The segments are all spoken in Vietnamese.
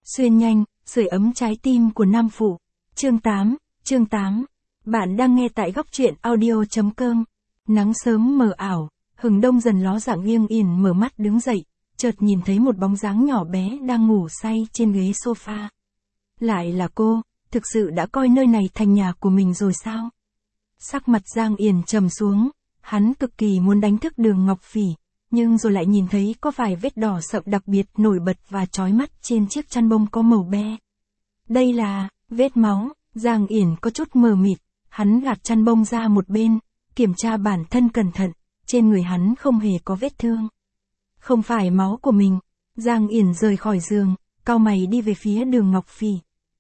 Xuyên nhanh, sưởi ấm trái tim của nam phụ. Chương 8. Bạn đang nghe tại góc truyện audio.com. Nắng sớm mờ ảo, hừng đông dần ló dạng nghiêng ỉn mở mắt đứng dậy, chợt nhìn thấy một bóng dáng nhỏ bé đang ngủ say trên ghế sofa. Lại là cô, thực sự đã coi nơi này thành nhà của mình rồi sao? Sắc mặt Giang Yển trầm xuống, hắn cực kỳ muốn đánh thức Đường Ngọc Phỉ, nhưng rồi lại nhìn thấy có vài vết đỏ sậm đặc biệt nổi bật và chói mắt trên chiếc chăn bông có màu be. Đây là vết máu. Giang Yển có chút mờ mịt, hắn gạt chăn bông ra một bên, kiểm tra bản thân cẩn thận, trên người hắn không hề có vết thương. Không phải máu của mình. Giang Yển rời khỏi giường, cau mày đi về phía Đường Ngọc Phỉ.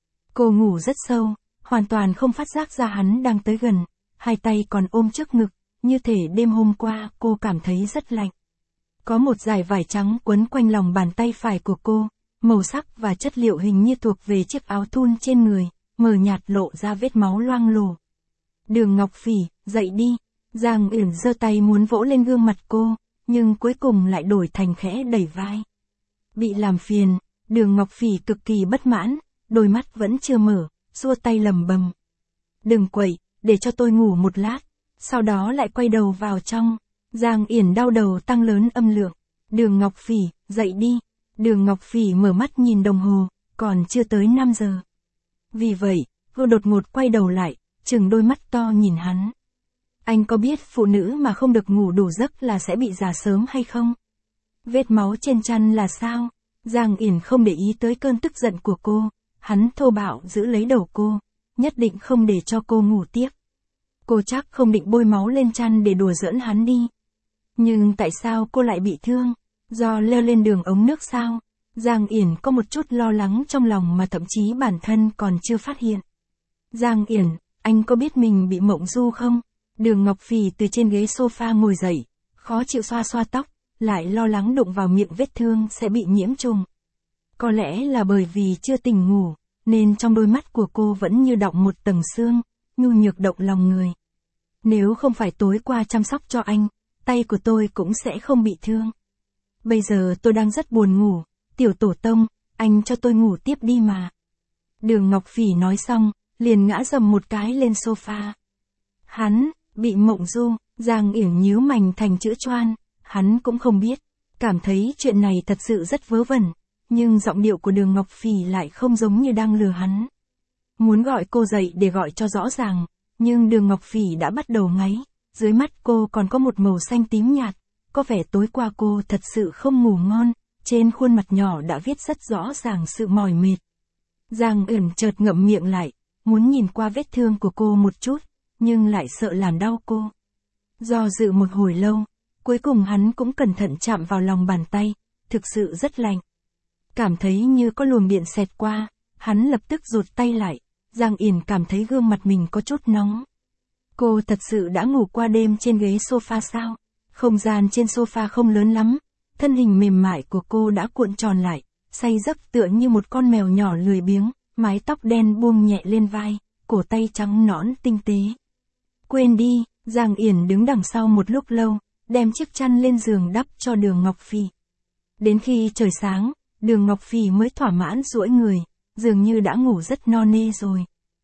Cô ngủ rất sâu, hoàn toàn không phát giác ra hắn đang tới gần, hai tay còn ôm trước ngực, như thể đêm hôm qua cô cảm thấy rất lạnh. Có một dải vải trắng quấn quanh lòng bàn tay phải của cô, màu sắc và chất liệu hình như thuộc về chiếc áo thun trên người, mờ nhạt lộ ra vết máu loang lổ. Đường Ngọc Phỉ, dậy đi. Giang Yển giơ tay muốn vỗ lên gương mặt cô, nhưng cuối cùng lại đổi thành khẽ đẩy vai. Bị làm phiền, Đường Ngọc Phỉ cực kỳ bất mãn, đôi mắt vẫn chưa mở, xua tay lầm bầm. Đừng quậy, để cho tôi ngủ một lát, sau đó lại quay đầu vào trong. Giang Yển đau đầu tăng lớn âm lượng. Đường Ngọc Phỉ, dậy đi. Đường Ngọc Phỉ mở mắt nhìn đồng hồ, còn chưa tới 5 giờ. Vì vậy, cô đột ngột quay đầu lại, trừng đôi mắt to nhìn hắn. Anh có biết phụ nữ mà không được ngủ đủ giấc là sẽ bị già sớm hay không? Vết máu trên chăn là sao? Giang Yển không để ý tới cơn tức giận của cô, hắn thô bạo giữ lấy đầu cô, nhất định không để cho cô ngủ tiếp. Cô chắc không định bôi máu lên chăn để đùa giỡn hắn đi. Nhưng tại sao cô lại bị thương? Do leo lên đường ống nước sao? Giang Yển có một chút lo lắng trong lòng mà thậm chí bản thân còn chưa phát hiện. Giang Yển, anh có biết mình bị mộng du không? Đường Ngọc Phỉ từ trên ghế sofa ngồi dậy, khó chịu xoa xoa tóc, lại lo lắng đụng vào miệng vết thương sẽ bị nhiễm trùng. Có lẽ là bởi vì chưa tỉnh ngủ, nên trong đôi mắt của cô vẫn như đọng một tầng sương, nhu nhược động lòng người. Nếu không phải tối qua chăm sóc cho anh, tay của tôi cũng sẽ không bị thương. Bây giờ tôi đang rất buồn ngủ, tiểu tổ tông, anh cho tôi ngủ tiếp đi mà. Đường Ngọc Phỉ nói xong, liền ngã dầm một cái lên sofa. Hắn, bị mộng du. Giang Yển nhíu mày thành chữ choan, hắn cũng không biết, cảm thấy chuyện này thật sự rất vớ vẩn, nhưng giọng điệu của Đường Ngọc Phỉ lại không giống như đang lừa hắn. Muốn gọi cô dậy để gọi cho rõ ràng, nhưng Đường Ngọc Phỉ đã bắt đầu ngáy, dưới mắt cô còn có một màu xanh tím nhạt, có vẻ tối qua cô thật sự không ngủ ngon, trên khuôn mặt nhỏ đã viết rất rõ ràng sự mỏi mệt. Giang Yển chợt ngậm miệng lại, muốn nhìn qua vết thương của cô một chút, nhưng lại sợ làm đau cô. Do dự một hồi lâu, cuối cùng hắn cũng cẩn thận chạm vào lòng bàn tay, thực sự rất lạnh. Cảm thấy như có luồng điện xẹt qua, hắn lập tức rụt tay lại, Giang Yển cảm thấy gương mặt mình có chút nóng. Cô thật sự đã ngủ qua đêm trên ghế sofa sao? Không gian trên sofa không lớn lắm, thân hình mềm mại của cô đã cuộn tròn lại, say giấc tựa như một con mèo nhỏ lười biếng, mái tóc đen buông nhẹ lên vai, cổ tay trắng nõn tinh tế. Quên đi. Giang Yển đứng đằng sau một lúc lâu, đem chiếc chăn lên giường đắp cho Đường Ngọc Phỉ. Đến khi trời sáng, Đường Ngọc Phỉ mới thỏa mãn duỗi người, dường như đã ngủ rất no nê rồi.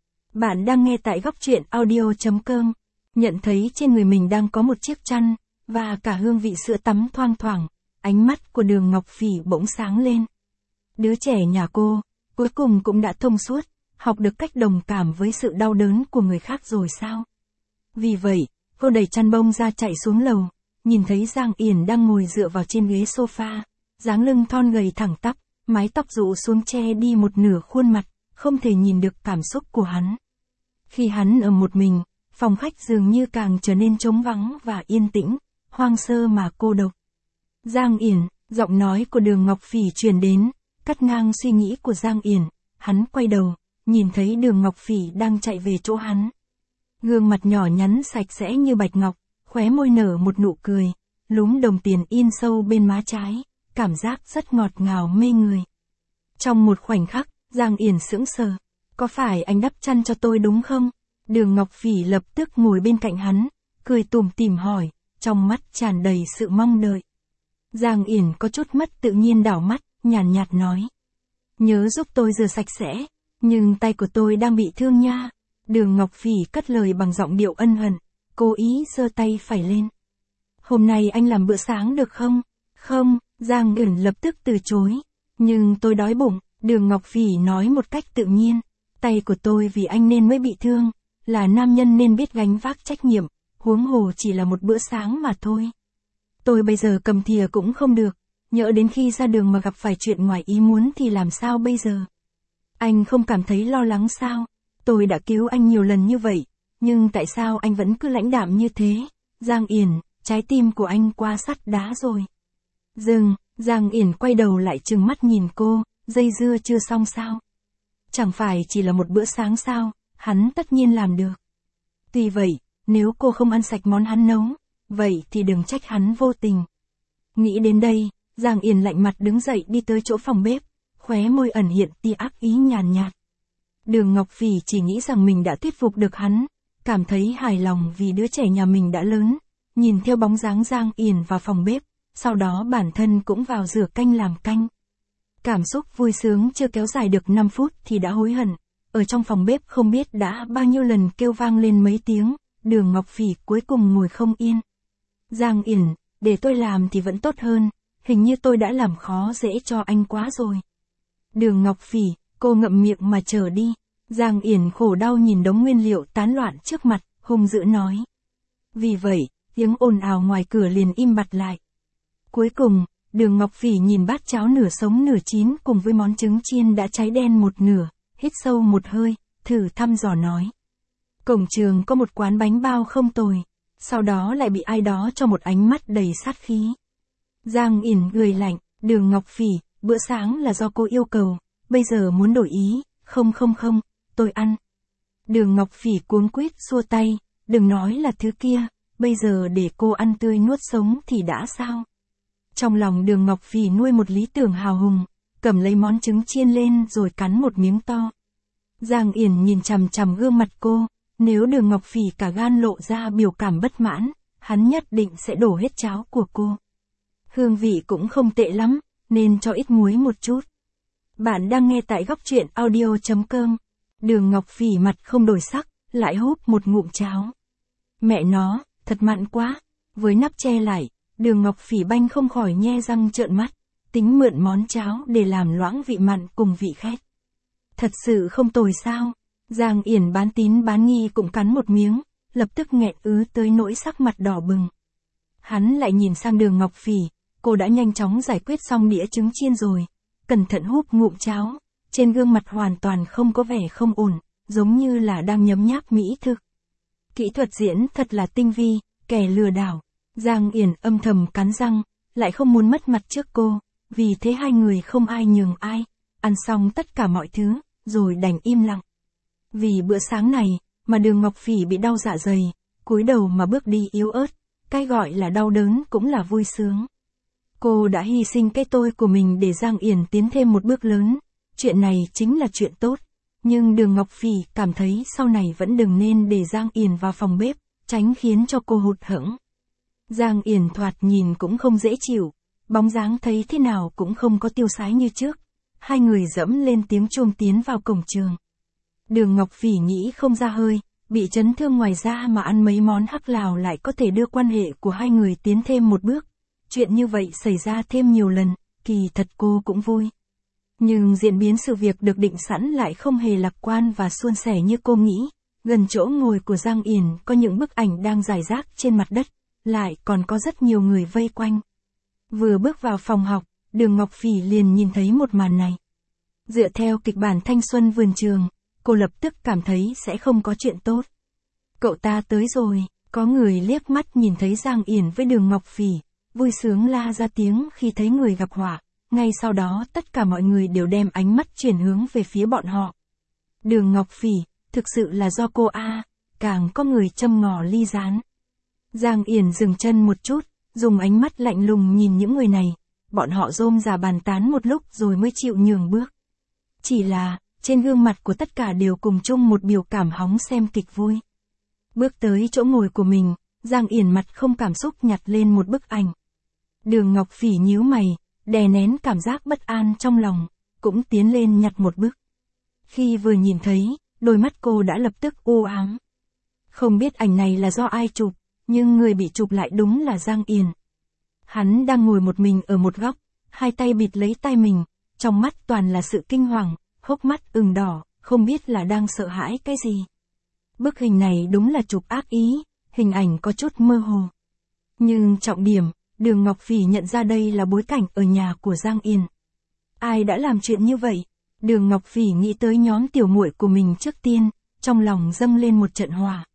Bạn đang nghe tại góc truyện audio.com, nhận thấy trên người mình đang có một chiếc chăn, và cả hương vị sữa tắm thoang thoảng, ánh mắt của Đường Ngọc Phỉ bỗng sáng lên. Đứa trẻ nhà cô, cuối cùng cũng đã thông suốt, học được cách đồng cảm với sự đau đớn của người khác rồi sao? Vì vậy, cô đẩy chăn bông ra chạy xuống lầu, nhìn thấy Giang Yển đang ngồi dựa vào trên ghế sofa, dáng lưng thon gầy thẳng tắp, mái tóc rũ xuống che đi một nửa khuôn mặt, không thể nhìn được cảm xúc của hắn. Khi hắn ở một mình, phòng khách dường như càng trở nên trống vắng và yên tĩnh, hoang sơ mà cô độc. Giang Yển, giọng nói của Đường Ngọc Phỉ truyền đến, cắt ngang suy nghĩ của Giang Yển, hắn quay đầu, nhìn thấy Đường Ngọc Phỉ đang chạy về chỗ hắn. Gương mặt nhỏ nhắn sạch sẽ như bạch ngọc, khóe môi nở một nụ cười, lúm đồng tiền in sâu bên má trái, cảm giác rất ngọt ngào mê người. Trong một khoảnh khắc, Giang Yển sững sờ, có phải anh đắp chăn cho tôi đúng không? Đường Ngọc Phỉ lập tức ngồi bên cạnh hắn, cười tủm tỉm hỏi, trong mắt tràn đầy sự mong đợi. Giang Yển có chút mất tự nhiên đảo mắt, nhàn nhạt nói. Nhớ giúp tôi rửa sạch sẽ. Nhưng tay của tôi đang bị thương nha. Đường Ngọc Phỉ cất lời bằng giọng điệu ân hận, cố ý giơ tay phải lên. Hôm nay anh làm bữa sáng được không? Không, Giang Uyển lập tức từ chối. Nhưng tôi đói bụng, Đường Ngọc Phỉ nói một cách tự nhiên. Tay của tôi vì anh nên mới bị thương, là nam nhân nên biết gánh vác trách nhiệm, huống hồ chỉ là một bữa sáng mà thôi. Tôi bây giờ cầm thìa cũng không được, nhỡ đến khi ra đường mà gặp phải chuyện ngoài ý muốn thì làm sao bây giờ? Anh không cảm thấy lo lắng sao? Tôi đã cứu anh nhiều lần như vậy, nhưng tại sao anh vẫn cứ lãnh đạm như thế? Giang Yển, trái tim của anh qua sắt đá rồi. Dừng, Giang Yển quay đầu lại trừng mắt nhìn cô, dây dưa chưa xong sao? Chẳng phải chỉ là một bữa sáng sao, hắn tất nhiên làm được. Tuy vậy, nếu cô không ăn sạch món hắn nấu, vậy thì đừng trách hắn vô tình. Nghĩ đến đây, Giang Yển lạnh mặt đứng dậy đi tới chỗ phòng bếp, khóe môi ẩn hiện tia ác ý nhàn nhạt. Đường Ngọc Phỉ chỉ nghĩ rằng mình đã thuyết phục được hắn, cảm thấy hài lòng vì đứa trẻ nhà mình đã lớn, nhìn theo bóng dáng Giang Yển vào phòng bếp, sau đó bản thân cũng vào rửa canh làm canh. Cảm xúc vui sướng chưa kéo dài được 5 phút thì đã hối hận, ở trong phòng bếp không biết đã bao nhiêu lần kêu vang lên mấy tiếng, Đường Ngọc Phỉ cuối cùng ngồi không yên. Giang Yển, để tôi làm thì vẫn tốt hơn, hình như tôi đã làm khó dễ cho anh quá rồi. Đường Ngọc Phỉ, cô ngậm miệng mà chờ đi. Giang Yển khổ đau nhìn đống nguyên liệu tán loạn trước mặt, hung dữ nói. Vì vậy, tiếng ồn ào ngoài cửa liền im bặt lại. Cuối cùng, Đường Ngọc Phỉ nhìn bát cháo nửa sống nửa chín cùng với món trứng chiên đã cháy đen một nửa, hít sâu một hơi, thử thăm dò nói. Cổng trường có một quán bánh bao không tồi, sau đó lại bị ai đó cho một ánh mắt đầy sát khí. Giang Yển cười lạnh, Đường Ngọc Phỉ, bữa sáng là do cô yêu cầu, bây giờ muốn đổi ý, không, tôi ăn. Đường Ngọc Phỉ cuống quýt xua tay, đừng nói là thứ kia, bây giờ để cô ăn tươi nuốt sống thì đã sao? Trong lòng Đường Ngọc Phỉ nuôi một lý tưởng hào hùng, cầm lấy món trứng chiên lên rồi cắn một miếng to. Giang Yển nhìn chằm chằm gương mặt cô, nếu Đường Ngọc Phỉ cả gan lộ ra biểu cảm bất mãn, hắn nhất định sẽ đổ hết cháo của cô. Hương vị cũng không tệ lắm, nên cho ít muối một chút. Bạn đang nghe tại góc truyện audio.com. Đường Ngọc Phỉ mặt không đổi sắc, lại húp một ngụm cháo. Mẹ nó, thật mặn quá. Với nắp che lại, Đường Ngọc Phỉ banh không khỏi nhe răng trợn mắt, tính mượn món cháo để làm loãng vị mặn cùng vị khét. Thật sự không tồi sao? Giang Yển bán tín bán nghi cũng cắn một miếng, lập tức nghẹn ứ tới nỗi sắc mặt đỏ bừng. Hắn lại nhìn sang Đường Ngọc Phỉ, cô đã nhanh chóng giải quyết xong đĩa trứng chiên rồi, cẩn thận húp ngụm cháo, trên gương mặt hoàn toàn không có vẻ không ổn, giống như là đang nhấm nháp mỹ thực. Kỹ thuật diễn thật là tinh vi, kẻ lừa đảo. Giang Yển âm thầm cắn răng, lại không muốn mất mặt trước cô, vì thế hai người không ai nhường ai, ăn xong tất cả mọi thứ, rồi đành im lặng. Vì bữa sáng này, mà Đường Ngọc Phỉ bị đau dạ dày, cúi đầu mà bước đi yếu ớt, cái gọi là đau đớn cũng là vui sướng. Cô đã hy sinh cái tôi của mình để Giang Yển tiến thêm một bước lớn, chuyện này chính là chuyện tốt, nhưng Đường Ngọc Phỉ cảm thấy sau này vẫn đừng nên để Giang Yển vào phòng bếp, tránh khiến cho cô hụt hẫng. Giang Yển thoạt nhìn cũng không dễ chịu, bóng dáng thấy thế nào cũng không có tiêu sái như trước. Hai người dẫm lên tiếng chuông tiến vào cổng trường. Đường Ngọc Phỉ nghĩ không ra hơi, bị chấn thương ngoài da mà ăn mấy món hắc lào lại có thể đưa quan hệ của hai người tiến thêm một bước. Chuyện như vậy xảy ra thêm nhiều lần, kỳ thật cô cũng vui. Nhưng diễn biến sự việc được định sẵn lại không hề lạc quan và suôn sẻ như cô nghĩ. Gần chỗ ngồi của Giang Yển có những bức ảnh đang rải rác trên mặt đất, lại còn có rất nhiều người vây quanh. Vừa bước vào phòng học, Đường Ngọc Phỉ liền nhìn thấy một màn này. Dựa theo kịch bản thanh xuân vườn trường, cô lập tức cảm thấy sẽ không có chuyện tốt. Cậu ta tới rồi, có người liếc mắt nhìn thấy Giang Yển với Đường Ngọc Phỉ, vui sướng la ra tiếng khi thấy người gặp họa. Ngay sau đó tất cả mọi người đều đem ánh mắt chuyển hướng về phía bọn họ. Đường Ngọc Phỉ, thực sự là do cô a, càng có người châm ngòi ly gián. Giang Yển dừng chân một chút, dùng ánh mắt lạnh lùng nhìn những người này, bọn họ rôm rà bàn tán một lúc rồi mới chịu nhường bước. Chỉ là, trên gương mặt của tất cả đều cùng chung một biểu cảm hóng xem kịch vui. Bước tới chỗ ngồi của mình, Giang Yển mặt không cảm xúc nhặt lên một bức ảnh. Đường Ngọc Phỉ nhíu mày, đè nén cảm giác bất an trong lòng, cũng tiến lên nhặt một bức. Khi vừa nhìn thấy, đôi mắt cô đã lập tức u ám. Không biết ảnh này là do ai chụp, nhưng người bị chụp lại đúng là Giang Yển. Hắn đang ngồi một mình ở một góc, hai tay bịt lấy tai mình, trong mắt toàn là sự kinh hoàng, hốc mắt ửng đỏ, không biết là đang sợ hãi cái gì. Bức hình này đúng là chụp ác ý, hình ảnh có chút mơ hồ. Nhưng trọng điểm, Đường Ngọc Phỉ nhận ra đây là bối cảnh ở nhà của Giang Yển. Ai đã làm chuyện như vậy? Đường Ngọc Phỉ nghĩ tới nhóm tiểu muội của mình trước tiên, trong lòng dâng lên một trận hỏa.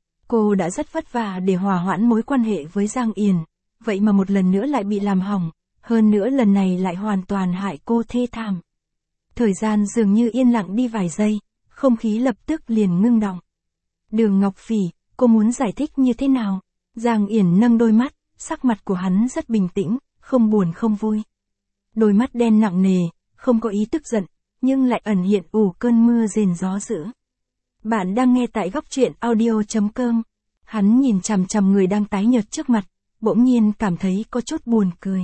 Cô đã rất vất vả để hòa hoãn mối quan hệ với Giang Yển, vậy mà một lần nữa lại bị làm hỏng, hơn nữa lần này lại hoàn toàn hại cô thê thảm. Thời gian dường như yên lặng đi vài giây, không khí lập tức liền ngưng đọng. Đường Ngọc Phỉ, cô muốn giải thích như thế nào? Giang Yển nâng đôi mắt, sắc mặt của hắn rất bình tĩnh, không buồn không vui. Đôi mắt đen nặng nề, không có ý tức giận, nhưng lại ẩn hiện cơn mưa rền gió dữ. Bạn đang nghe tại góc truyện audio.com. Hắn nhìn chằm chằm người đang tái nhợt trước mặt, bỗng nhiên cảm thấy có chút buồn cười.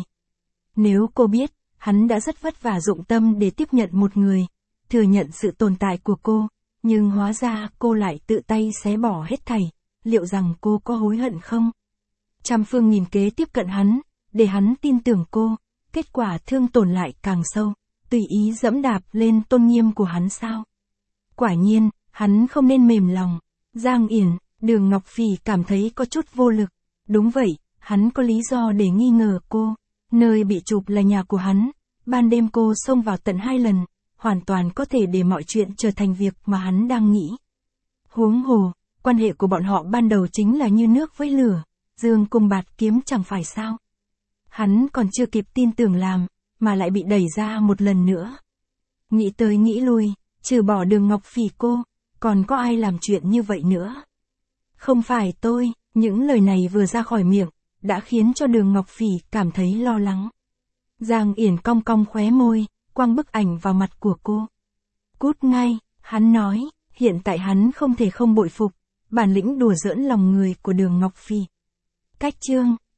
Nếu cô biết, hắn đã rất vất vả dụng tâm để tiếp nhận một người, thừa nhận sự tồn tại của cô, nhưng hóa ra cô lại tự tay xé bỏ hết thảy, liệu rằng cô có hối hận không? Trăm phương nghìn kế tiếp cận hắn, để hắn tin tưởng cô, kết quả thương tổn lại càng sâu, tùy ý dẫm đạp lên tôn nghiêm của hắn sao? Quả nhiên, hắn không nên mềm lòng. Giang Yển, Đường Ngọc Phỉ cảm thấy có chút vô lực. Đúng vậy, hắn có lý do để nghi ngờ cô. Nơi bị chụp là nhà của hắn. Ban đêm cô xông vào tận 2 lần, hoàn toàn có thể để mọi chuyện trở thành việc mà hắn đang nghĩ. Huống hồ, quan hệ của bọn họ ban đầu chính là như nước với lửa, dương cùng bạt kiếm chẳng phải sao. Hắn còn chưa kịp tin tưởng làm, mà lại bị đẩy ra một lần nữa. Nghĩ tới nghĩ lui, trừ bỏ Đường Ngọc Phỉ cô, còn có ai làm chuyện như vậy nữa? Không phải tôi, những lời này vừa ra khỏi miệng, đã khiến cho Đường Ngọc Phỉ cảm thấy lo lắng. Giang Yển cong cong khóe môi, quăng bức ảnh vào mặt của cô. Cút ngay, hắn nói, hiện tại hắn không thể không bội phục, bản lĩnh đùa giỡn lòng người của Đường Ngọc Phỉ. Cách chương